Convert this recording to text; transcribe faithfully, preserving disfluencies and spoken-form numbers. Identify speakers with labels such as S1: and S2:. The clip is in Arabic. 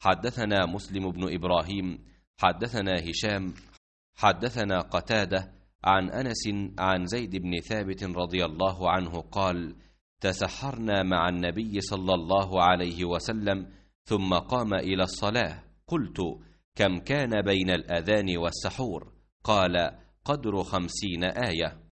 S1: حدثنا مسلم بن إبراهيم حدثنا هشام حدثنا قتادة عن أنس عن زيد بن ثابت رضي الله عنه قال: تسحرنا مع النبي صلى الله عليه وسلم ثم قام إلى الصلاة، قلت: كم كان بين الأذان والسحور؟ قال: قدر خمسين آية.